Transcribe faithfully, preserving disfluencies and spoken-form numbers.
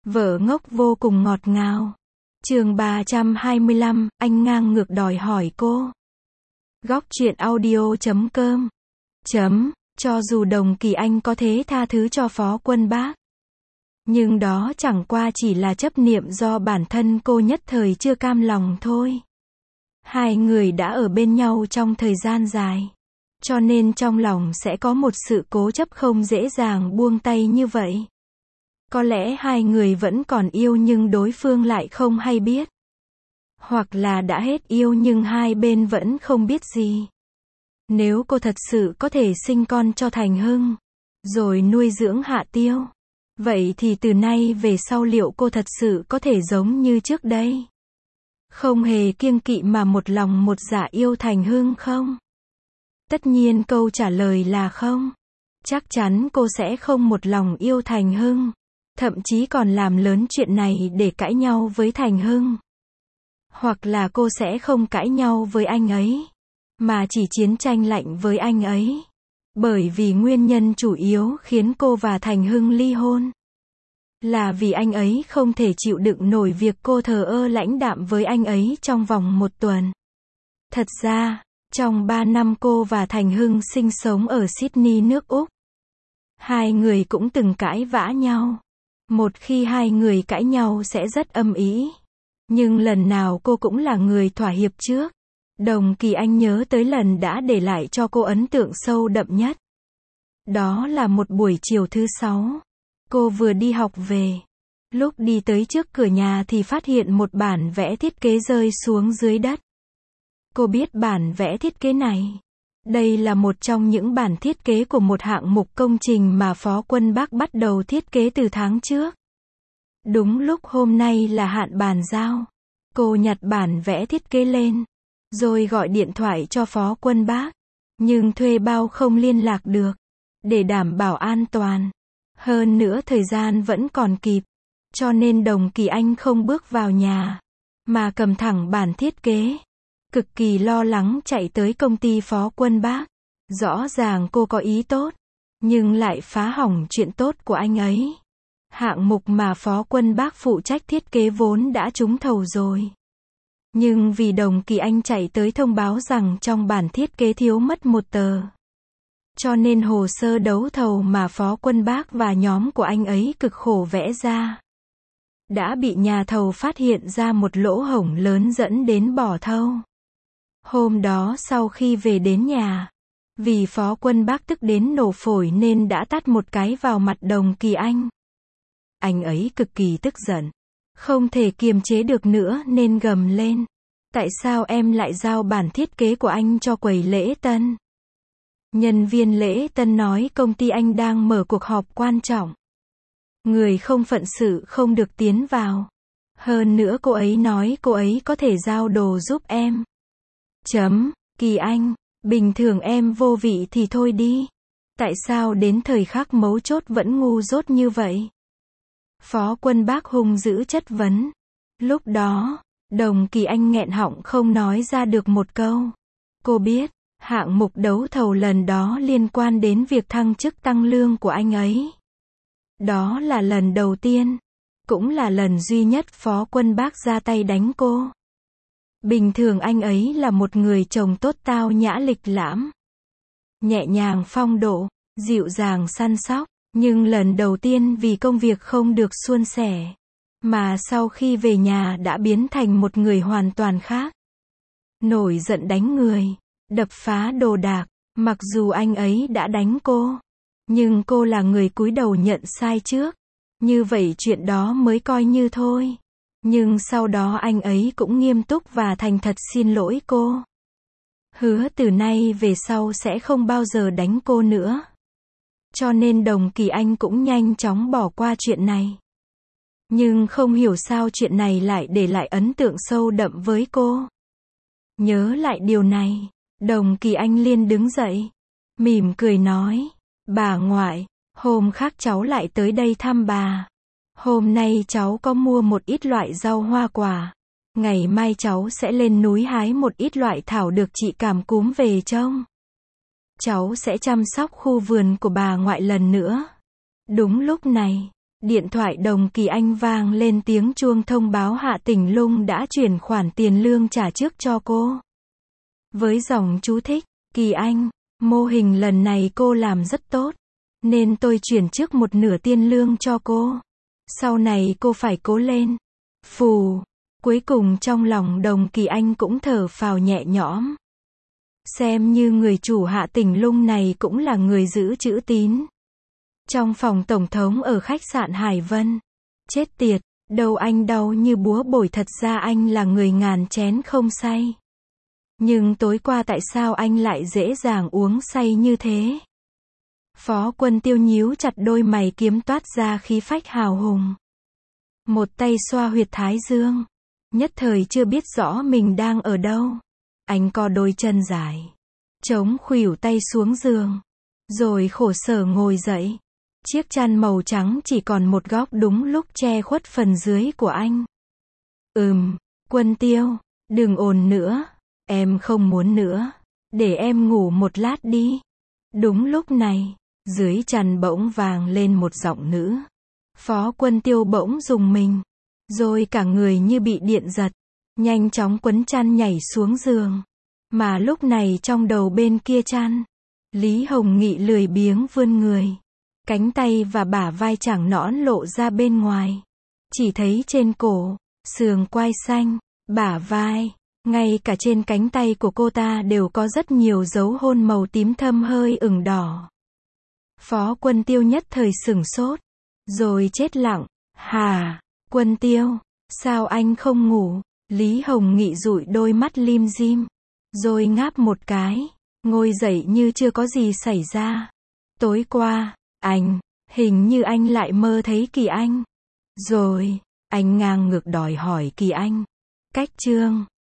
Vợ ngốc vô cùng ngọt ngào. Chương ba trăm hai mươi lăm, anh ngang ngược đòi hỏi cô. Góc truyện audio chấm com. Chấm, cho dù Đồng Kỳ Anh có thế tha thứ cho Phó Quân Bác, nhưng đó chẳng qua chỉ là chấp niệm do bản thân cô nhất thời chưa cam lòng thôi. Hai người đã ở bên nhau trong thời gian dài, cho nên trong lòng sẽ có một sự cố chấp không dễ dàng buông tay như vậy. Có lẽ hai người vẫn còn yêu nhưng đối phương lại không hay biết. Hoặc là đã hết yêu nhưng hai bên vẫn không biết gì. Nếu cô thật sự có thể sinh con cho Thành Hưng, rồi nuôi dưỡng Hạ Tiêu, vậy thì từ nay về sau liệu cô thật sự có thể giống như trước đây, không hề kiêng kỵ mà một lòng một dạ yêu Thành Hưng không? Tất nhiên câu trả lời là không. Chắc chắn cô sẽ không một lòng yêu Thành Hưng, thậm chí còn làm lớn chuyện này để cãi nhau với Thành Hưng. Hoặc là cô sẽ không cãi nhau với anh ấy, mà chỉ chiến tranh lạnh với anh ấy. Bởi vì nguyên nhân chủ yếu khiến cô và Thành Hưng ly hôn là vì anh ấy không thể chịu đựng nổi việc cô thờ ơ lãnh đạm với anh ấy trong vòng một tuần. Thật ra, trong ba năm cô và Thành Hưng sinh sống ở Sydney nước Úc, hai người cũng từng cãi vã nhau. Một khi hai người cãi nhau sẽ rất âm ĩ. Nhưng lần nào cô cũng là người thỏa hiệp trước. Đồng Kỳ Anh nhớ tới lần đã để lại cho cô ấn tượng sâu đậm nhất. Đó là một buổi chiều thứ sáu. Cô vừa đi học về. Lúc đi tới trước cửa nhà thì phát hiện một bản vẽ thiết kế rơi xuống dưới đất. Cô biết bản vẽ thiết kế này. Đây là một trong những bản thiết kế của một hạng mục công trình mà Phó Quân Bác bắt đầu thiết kế từ tháng trước. Đúng lúc hôm nay là hạn bàn giao. Cô nhặt bản vẽ thiết kế lên, rồi gọi điện thoại cho Phó Quân Bác. Nhưng thuê bao không liên lạc được. Để đảm bảo an toàn, hơn nữa thời gian vẫn còn kịp, cho nên Đồng Kỳ Anh không bước vào nhà, mà cầm thẳng bản thiết kế. Cực kỳ lo lắng chạy tới công ty Phó Quân Bác. Rõ ràng cô có ý tốt, nhưng lại phá hỏng chuyện tốt của anh ấy. Hạng mục mà Phó Quân Bác phụ trách thiết kế vốn đã trúng thầu rồi. Nhưng vì Đồng Kỳ Anh chạy tới thông báo rằng trong bản thiết kế thiếu mất một tờ, cho nên hồ sơ đấu thầu mà Phó Quân Bác và nhóm của anh ấy cực khổ vẽ ra, đã bị nhà thầu phát hiện ra một lỗ hổng lớn dẫn đến bỏ thầu. Hôm đó sau khi về đến nhà, vì Phó Quân Bác tức đến nổ phổi nên đã tát một cái vào mặt Đồng Kỳ Anh. Anh ấy cực kỳ tức giận, không thể kiềm chế được nữa nên gầm lên. Tại sao em lại giao bản thiết kế của anh cho quầy lễ tân? Nhân viên lễ tân nói công ty anh đang mở cuộc họp quan trọng. Người không phận sự không được tiến vào. Hơn nữa cô ấy nói cô ấy có thể giao đồ giúp em. Chấm, Kỳ Anh, bình thường em vô vị thì thôi đi. Tại sao đến thời khắc mấu chốt vẫn ngu dốt như vậy? Phó Quân Bác hung dữ chất vấn. Lúc đó, Đồng Kỳ Anh nghẹn họng không nói ra được một câu. Cô biết, hạng mục đấu thầu lần đó liên quan đến việc thăng chức tăng lương của anh ấy. Đó là lần đầu tiên, cũng là lần duy nhất Phó Quân Bác ra tay đánh cô. Bình thường anh ấy là một người chồng tốt tao nhã lịch lãm, nhẹ nhàng phong độ, dịu dàng săn sóc. Nhưng lần đầu tiên vì công việc không được suôn sẻ, mà sau khi về nhà đã biến thành một người hoàn toàn khác. Nổi giận đánh người, đập phá đồ đạc. Mặc dù anh ấy đã đánh cô, nhưng cô là người cúi đầu nhận sai trước. Như vậy chuyện đó mới coi như thôi. Nhưng sau đó anh ấy cũng nghiêm túc và thành thật xin lỗi cô. Hứa từ nay về sau sẽ không bao giờ đánh cô nữa. Cho nên Đồng Kỳ Anh cũng nhanh chóng bỏ qua chuyện này. Nhưng không hiểu sao chuyện này lại để lại ấn tượng sâu đậm với cô. Nhớ lại điều này, Đồng Kỳ Anh liền đứng dậy, mỉm cười nói, bà ngoại, hôm khác cháu lại tới đây thăm bà. Hôm nay cháu có mua một ít loại rau hoa quả. Ngày mai cháu sẽ lên núi hái một ít loại thảo được chị cảm cúm về trông. Cháu sẽ chăm sóc khu vườn của bà ngoại lần nữa. Đúng lúc này, Điện thoại Đồng Kỳ Anh vang lên tiếng chuông thông báo Hạ Tỉnh Lung đã chuyển khoản tiền lương trả trước cho cô. Với dòng chú thích, Kỳ Anh, mô hình lần này cô làm rất tốt, nên tôi chuyển trước một nửa tiền lương cho cô. Sau này cô phải cố lên. Phù. Cuối cùng trong lòng Đồng Kỳ Anh cũng thở phào nhẹ nhõm. Xem như người chủ Hạ Tỉnh Lung này cũng là người giữ chữ tín. Trong phòng tổng thống ở khách sạn Hải Vân. Chết tiệt, đầu anh đau như búa bổi, thật ra anh là người ngàn chén không say. Nhưng tối qua tại sao anh lại dễ dàng uống say như thế? Phó Quân Tiêu nhíu chặt đôi mày kiếm toát ra khí phách hào hùng. Một tay xoa huyệt thái dương. Nhất thời chưa biết rõ mình đang ở đâu. Anh co đôi chân dài, chống khuỷu tay xuống giường. Rồi khổ sở ngồi dậy. Chiếc chăn màu trắng chỉ còn một góc đúng lúc che khuất phần dưới của anh. Ừm, Quân Tiêu, đừng ồn nữa. Em không muốn nữa. Để em ngủ một lát đi. Đúng lúc này, dưới chăn bỗng vang lên một giọng nữ. Phó Quân Tiêu bỗng rùng mình. Rồi cả người như bị điện giật. Nhanh chóng quấn chăn nhảy xuống giường. Mà lúc này trong đầu bên kia chăn, Lý Hồng Nghị lười biếng vươn người. Cánh tay và bả vai trắng nõn lộ ra bên ngoài. Chỉ thấy trên cổ, sườn quai xanh, bả vai, ngay cả trên cánh tay của cô ta đều có rất nhiều dấu hôn màu tím thâm hơi ửng đỏ. Phó Quân Tiêu nhất thời sửng sốt. Rồi chết lặng. Hà, Quân Tiêu, sao anh không ngủ? Lý Hồng Nghị dụi đôi mắt lim dim. Rồi ngáp một cái. Ngồi dậy như chưa có gì xảy ra. Tối qua, anh, hình như anh lại mơ thấy Kỳ Anh. Rồi, anh ngang ngược đòi hỏi Kỳ Anh. Cách chương